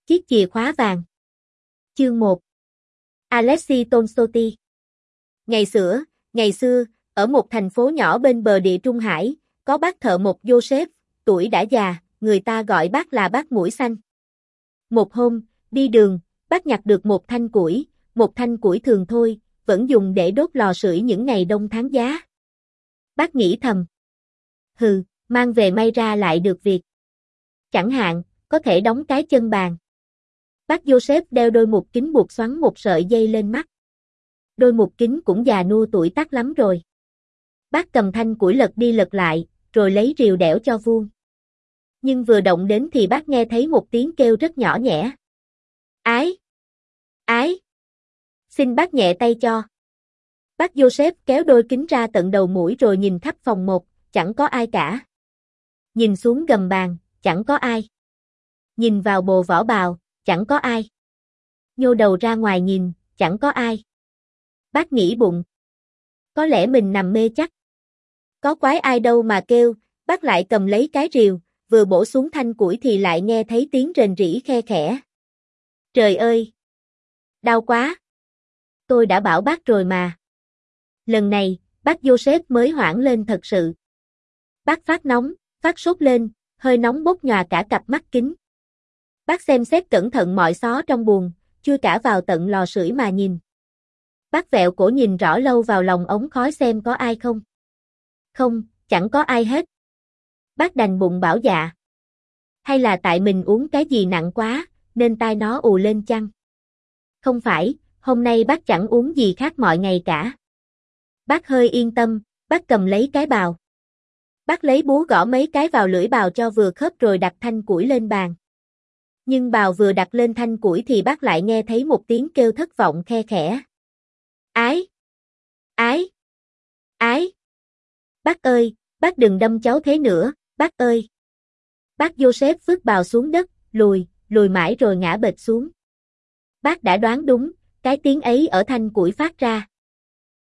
chiếc chìa khóa vàng. Chương 1. Alexei Tolstoy. Ngày xưa, ở một thành phố nhỏ bên bờ địa Trung Hải, có bác thợ mộc Joseph, tuổi đã già, người ta gọi bác là bác mũi xanh. Một hôm, đi đường, bác nhặt được một thanh củi thường thôi, vẫn dùng để đốt lò sưởi những ngày đông tháng giá. Bác nghĩ thầm. Mang về may ra lại được việc. Chẳng hạn, có thể đóng cái chân bàn. Bác Joseph đeo đôi mục kính buộc xoắn một sợi dây lên mắt. Đôi mục kính cũng già nua tuổi tác lắm rồi. Bác cầm thanh củi lật đi lật lại, rồi lấy rìu đẽo cho vuông. Nhưng vừa động đến thì bác nghe thấy một tiếng kêu rất nhỏ nhẹ. Ái! Ái! Xin bác nhẹ tay cho. Bác Joseph kéo đôi kính ra tận đầu mũi rồi nhìn khắp phòng một, chẳng có ai cả. Nhìn xuống gầm bàn, chẳng có ai. Nhìn vào bồ vỏ bào, chẳng có ai. Nhô đầu ra ngoài nhìn, chẳng có ai. Bác nghĩ bụng. Có lẽ mình nằm mê chắc. Có quái ai đâu mà kêu, bác lại cầm lấy cái rìu, vừa bổ xuống thanh củi thì lại nghe thấy tiếng rền rĩ khe khẽ. Trời ơi! Đau quá! Tôi đã bảo bác rồi mà. Lần này, bác Joseph mới hoảng lên thật sự. Bác phát nóng, phát sốt lên, hơi nóng bốc nhòa cả cặp mắt kính. Bác xem xét cẩn thận mọi xó trong buồng, chui cả vào tận lò sưởi mà nhìn. Bác vẹo cổ nhìn rõ lâu vào lòng ống khói xem có ai không. Không, chẳng có ai hết. Bác đành bụng bảo dạ. Hay là tại mình uống cái gì nặng quá, nên tai nó ù lên chăng? Không phải, hôm nay bác chẳng uống gì khác mọi ngày cả. Bác hơi yên tâm, bác cầm lấy cái bào. Bác lấy búa gõ mấy cái vào lưỡi bào cho vừa khớp rồi đặt thanh củi lên bàn. Nhưng bào vừa đặt lên thanh củi thì bác lại nghe thấy một tiếng kêu thất vọng khe khẽ. Ái! Ái! Ái! Bác ơi, bác đừng đâm cháu thế nữa, bác ơi! Bác Joseph vứt bào xuống đất, lùi mãi rồi ngã bệt xuống. Bác đã đoán đúng, cái tiếng ấy ở thanh củi phát ra.